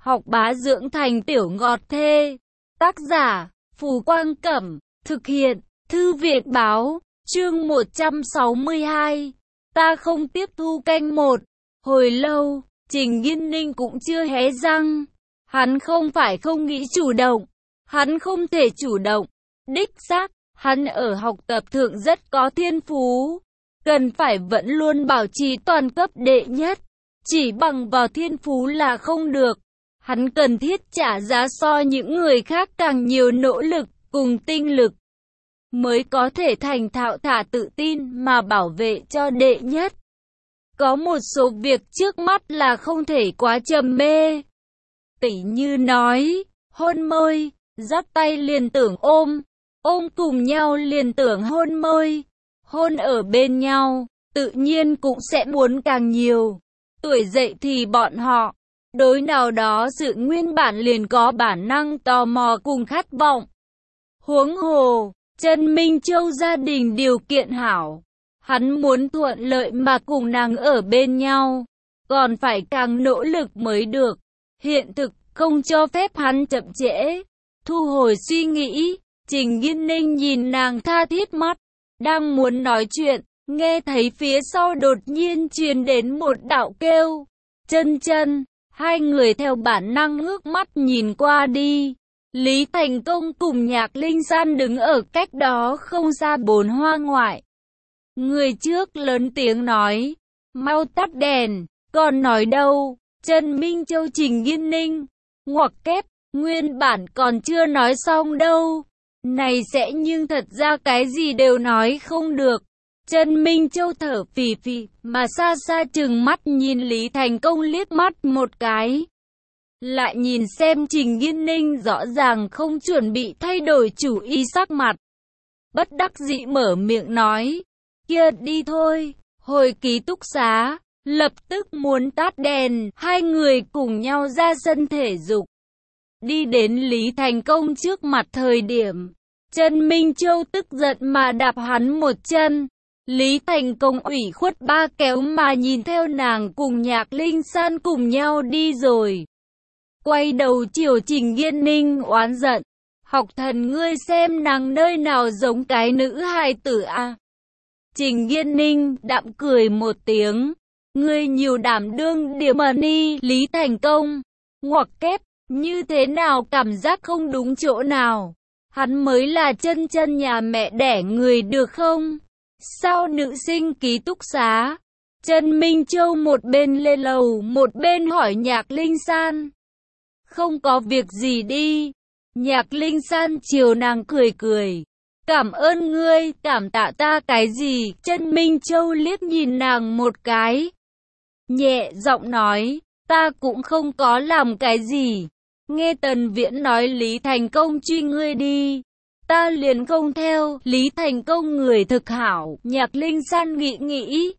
học bá dưỡng thành tiểu ngọt thê. Tác giả, Phù Quang Cẩm, thực hiện, Thư viện Báo, chương 162. Ta không tiếp thu canh một. Hồi lâu, Trình Nghiên Ninh cũng chưa hé răng. Hắn không phải không nghĩ chủ động, hắn không thể chủ động. Đích xác, hắn ở học tập thượng rất có thiên phú, cần phải vẫn luôn bảo trì toàn cấp đệ nhất. Chỉ bằng vào thiên phú là không được. Hắn cần thiết trả giá so những người khác càng nhiều nỗ lực cùng tinh lực, mới có thể thành thạo thả tự tin mà bảo vệ cho đệ nhất. Có một số việc trước mắt là không thể quá trầm mê. Tỉ như nói, hôn môi, dắt tay liền tưởng ôm, ôm cùng nhau liền tưởng hôn môi, hôn ở bên nhau, tự nhiên cũng sẽ muốn càng nhiều. Tuổi dậy thì bọn họ, đối nào đó sự nguyên bản liền có bản năng tò mò cùng khát vọng. Huống hồ, Trần Minh Châu gia đình điều kiện hảo, hắn muốn thuận lợi mà cùng nàng ở bên nhau, còn phải càng nỗ lực mới được. Hiện thực không cho phép hắn chậm trễ. Thu hồi suy nghĩ, Trình Nghiên Ninh nhìn nàng tha thiết mắt, đang muốn nói chuyện, nghe thấy phía sau đột nhiên truyền đến một đạo kêu. Chân chân, hai người theo bản năng ngước mắt nhìn qua đi. Lý Thành Công cùng Nhạc Linh San đứng ở cách đó không xa bồn hoa ngoại. Người trước lớn tiếng nói, mau tắt đèn, còn nói đâu. Trần Minh Châu Trình Nghiên Ninh, ngoặc kép, nguyên bản còn chưa nói xong đâu. Này sẽ nhưng thật ra cái gì đều nói không được. Trần Minh Châu thở phì phì, mà xa xa trừng mắt nhìn Lý Thành Công liếc mắt một cái. Lại nhìn xem Trình Nghiên Ninh rõ ràng không chuẩn bị thay đổi chủ ý sắc mặt. Bất đắc dĩ mở miệng nói, kia đi thôi, hồi ký túc xá. Lập tức muốn tắt đèn, hai người cùng nhau ra sân thể dục. Đi đến Lý Thành Công trước mặt thời điểm, Trần Minh Châu tức giận mà đạp hắn một chân. Lý Thành Công ủy khuất ba kéo mà nhìn theo nàng cùng Nhạc Linh San cùng nhau đi rồi. Quay đầu chiều Trình Nghiên Ninh oán giận, học thần ngươi xem nàng nơi nào giống cái nữ hài tử a. Trình Nghiên Ninh đạm cười một tiếng, ngươi nhiều đảm đương điểm mà ni. Lý Thành Công, ngoặc kép, như thế nào cảm giác không đúng chỗ nào. Hắn mới là chân chân nhà mẹ đẻ người được không? Sao nữ sinh ký túc xá? Trần Minh Châu một bên lên lầu một bên hỏi Nhạc Linh San. Không có việc gì đi. Nhạc Linh San chiều nàng cười cười. Cảm ơn ngươi, cảm tạ ta cái gì? Trần Minh Châu liếc nhìn nàng một cái, nhẹ giọng nói, ta cũng không có làm cái gì. Nghe Tần Viễn nói Lý Thành Công truy ngươi đi, ta liền không theo. Lý Thành Công người thực hảo. Nhạc Linh San nghĩ nghĩ,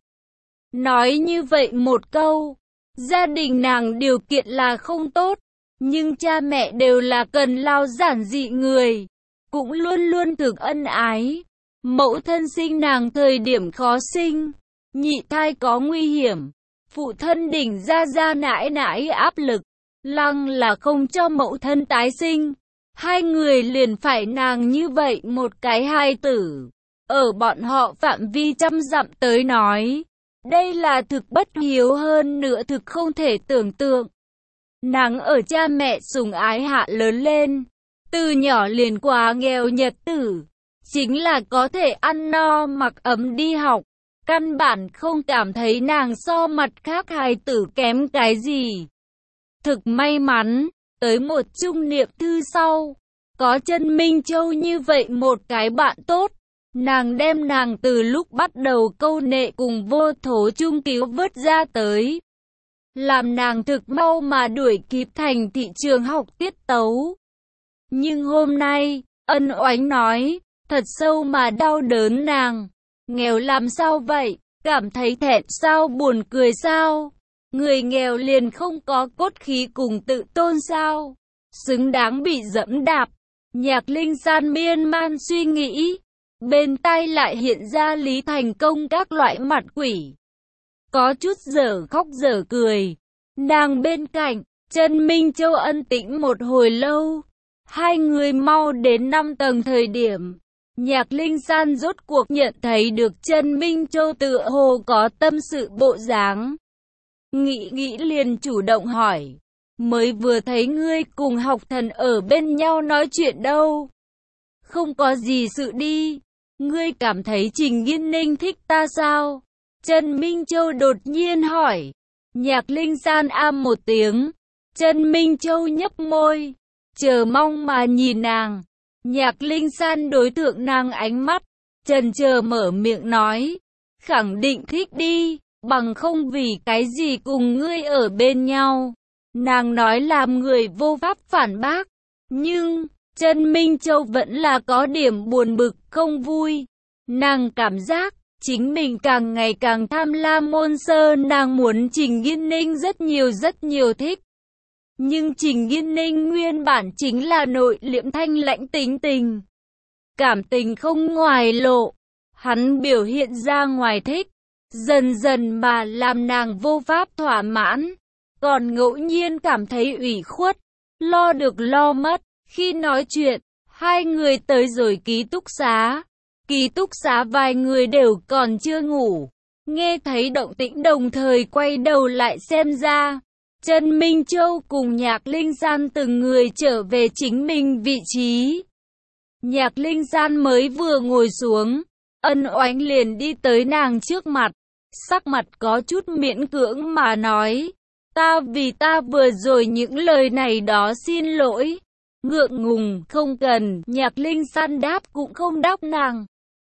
nói như vậy một câu, gia đình nàng điều kiện là không tốt, nhưng cha mẹ đều là cần lao giản dị người, cũng luôn luôn thực ân ái. Mẫu thân sinh nàng thời điểm khó sinh, nhị thai có nguy hiểm, phụ thân đỉnh ra nãi nãi áp lực, lăng là không cho mẫu thân tái sinh. Hai người liền phải nàng như vậy một cái hài tử. Ở bọn họ phạm vi trăm dặm tới nói, đây là thực bất hiếu, hơn nữa thực không thể tưởng tượng. Nàng ở cha mẹ sủng ái hạ lớn lên, từ nhỏ liền quá nghèo nhật tử, chính là có thể ăn no mặc ấm đi học. Căn bản không cảm thấy nàng so mặt khác hài tử kém cái gì. Thực may mắn, tới một trung niệm thư sau, có Trần Minh Châu như vậy một cái bạn tốt. Nàng đem nàng từ lúc bắt đầu câu nệ cùng vô thố chung cứu vớt ra tới, làm nàng thực mau mà đuổi kịp thành thị trường học tiết tấu. Nhưng hôm nay, Ân Oánh nói, thật sâu mà đau đớn nàng. Nghèo làm sao vậy? Cảm thấy thẹn sao, buồn cười sao? Người nghèo liền không có cốt khí cùng tự tôn sao? Xứng đáng bị dẫm đạp. Nhạc Linh San miên man suy nghĩ, bên tai lại hiện ra Lý Thành Công các loại mặt quỷ. Có chút dở khóc dở cười. Nàng bên cạnh, Trần Minh Châu ân tĩnh một hồi lâu. Hai người mau đến 5 tầng thời điểm, Nhạc Linh San rốt cuộc nhận thấy được Trần Minh Châu tựa hồ có tâm sự bộ dáng. Nghĩ liền chủ động hỏi, mới vừa thấy ngươi cùng Học Thần ở bên nhau nói chuyện đâu. Không có gì sự đi, ngươi cảm thấy Trình Nghiên Ninh thích ta sao? Trần Minh Châu đột nhiên hỏi. Nhạc Linh San một tiếng. Trần Minh Châu nhấp môi, chờ mong mà nhìn nàng. Nhạc Linh San đối tượng nàng ánh mắt, chần chờ mở miệng nói, khẳng định thích đi, bằng không vì cái gì cùng ngươi ở bên nhau. Nàng nói làm người vô pháp phản bác, nhưng Trần Minh Châu vẫn là có điểm buồn bực không vui. Nàng cảm giác chính mình càng ngày càng tham lam môn sơ, nàng muốn Trình Nghiên Ninh rất nhiều thích. Nhưng Trình Nghiên Ninh nguyên bản chính là nội liễm thanh lãnh tính tình. Cảm tình không ngoài lộ, hắn biểu hiện ra ngoài thích, dần dần mà làm nàng vô pháp thỏa mãn, còn ngẫu nhiên cảm thấy ủy khuất, lo được lo mất. Khi nói chuyện, hai người tới rồi ký túc xá. Ký túc xá vài người đều còn chưa ngủ, nghe thấy động tĩnh đồng thời quay đầu lại xem ra. Trần Minh Châu cùng Nhạc Linh San từng người trở về chính mình vị trí. Nhạc Linh San mới vừa ngồi xuống, Ân Oánh liền đi tới nàng trước mặt, sắc mặt có chút miễn cưỡng mà nói, vì ta vừa rồi những lời này đó xin lỗi. Ngượng ngùng, không cần. Nhạc Linh San đáp cũng không đáp nàng.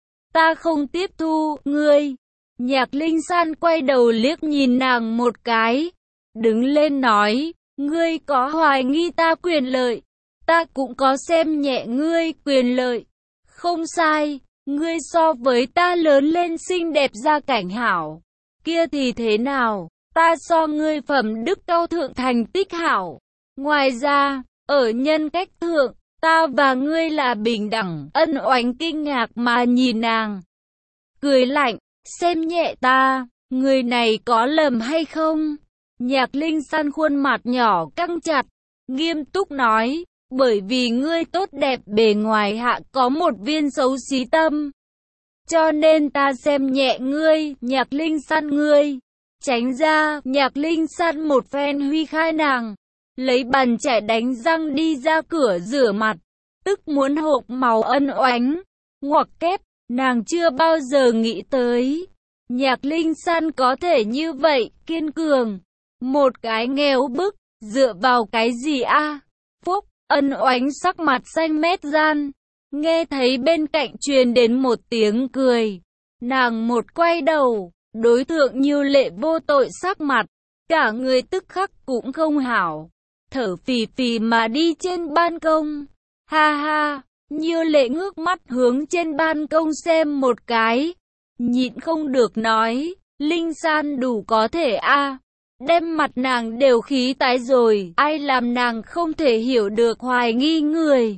Ta không tiếp thu, ngươi. Nhạc Linh San quay đầu liếc nhìn nàng một cái, đứng lên nói, ngươi có hoài nghi ta quyền lợi, ta cũng có xem nhẹ ngươi quyền lợi. Không sai, ngươi so với ta lớn lên xinh đẹp gia cảnh hảo, kia thì thế nào, ta so ngươi phẩm đức cao thượng thành tích hảo. Ngoài ra, ở nhân cách thượng, ta và ngươi là bình đẳng. Ân Oánh kinh ngạc mà nhìn nàng, cười lạnh, xem nhẹ ta, người này có lầm hay không? Nhạc Linh San khuôn mặt nhỏ căng chặt, nghiêm túc nói, bởi vì ngươi tốt đẹp bề ngoài hạ có một viên xấu xí tâm, cho nên ta xem nhẹ ngươi. Nhạc Linh San, ngươi tránh ra. Nhạc Linh San một phen huy khai nàng, lấy bàn chải đánh răng đi ra cửa rửa mặt, tức muốn hộc máu. Ân Oánh ngoặc kép, nàng chưa bao giờ nghĩ tới Nhạc Linh San có thể như vậy kiên cường. Một cái nghèo bức, dựa vào cái gì a? Phúc, Ân Oánh sắc mặt xanh mét gian, nghe thấy bên cạnh truyền đến một tiếng cười. Nàng một quay đầu, đối tượng Như Lệ vô tội sắc mặt, cả người tức khắc cũng không hảo, thở phì phì mà đi trên ban công. Ha ha, Như Lệ ngước mắt hướng trên ban công xem một cái, nhịn không được nói, Linh San đủ có thể a. Đem mặt nàng đều khí tái rồi, ai làm nàng không thể hiểu được hoài nghi người.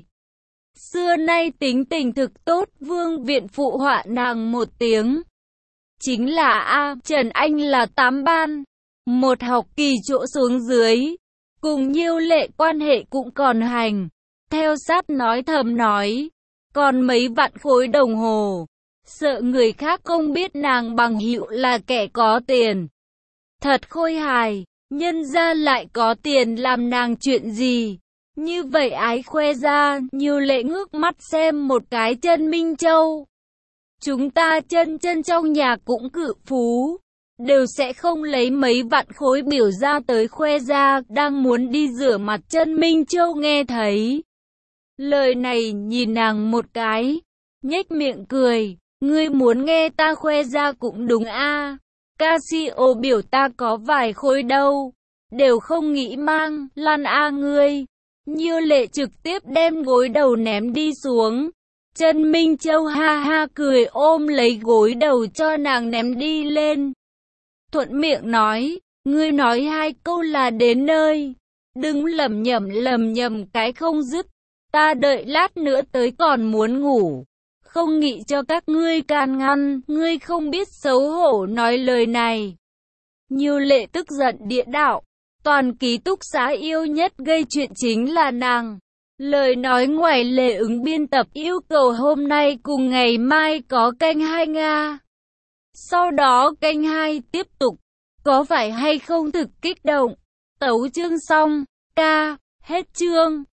Xưa nay tính tình thực tốt. Vương Viện phụ họa nàng một tiếng. Chính là Trần Anh là 8 ban, một học kỳ chỗ xuống dưới, cùng Nhiêu Lệ quan hệ cũng còn hành. Theo sát nói thầm nói, còn mấy vạn khối đồng hồ, sợ người khác không biết nàng bằng hữu là kẻ có tiền. Thật khôi hài, nhân ra lại có tiền làm nàng chuyện gì, như vậy ái khoe ra. Nhiêu Lệ ngước mắt xem một cái Trần Minh Châu. Chúng ta chân trong nhà cũng cự phú, đều sẽ không lấy mấy vạn khối biểu ra tới khoe ra. Đang muốn đi rửa mặt, Trần Minh Châu nghe thấy lời này, nhìn nàng một cái, nhếch miệng cười, ngươi muốn nghe ta khoe ra cũng đúng a. Casio biểu ta có vài khối đâu, đều không nghĩ mang, Lan ngươi. Như Lệ trực tiếp đem gối đầu ném đi xuống. Trần Minh Châu ha ha cười ôm lấy gối đầu cho nàng ném đi lên. Thuận miệng nói, ngươi nói 2 câu là đến nơi, đừng lẩm nhẩm cái không dứt. Ta đợi lát nữa tới còn muốn ngủ, không nghĩ cho các ngươi can ngăn, ngươi không biết xấu hổ nói lời này. Như Lệ tức giận địa đạo, Toàn ký túc xá yêu nhất gây chuyện chính là nàng. Lời nói ngoài lề ứng biên tập yêu cầu hôm nay cùng ngày mai có canh 2 Nga. Sau đó canh 2 tiếp tục. Có phải hay không thực kích động? Tấu chương xong. Ca. Hết chương.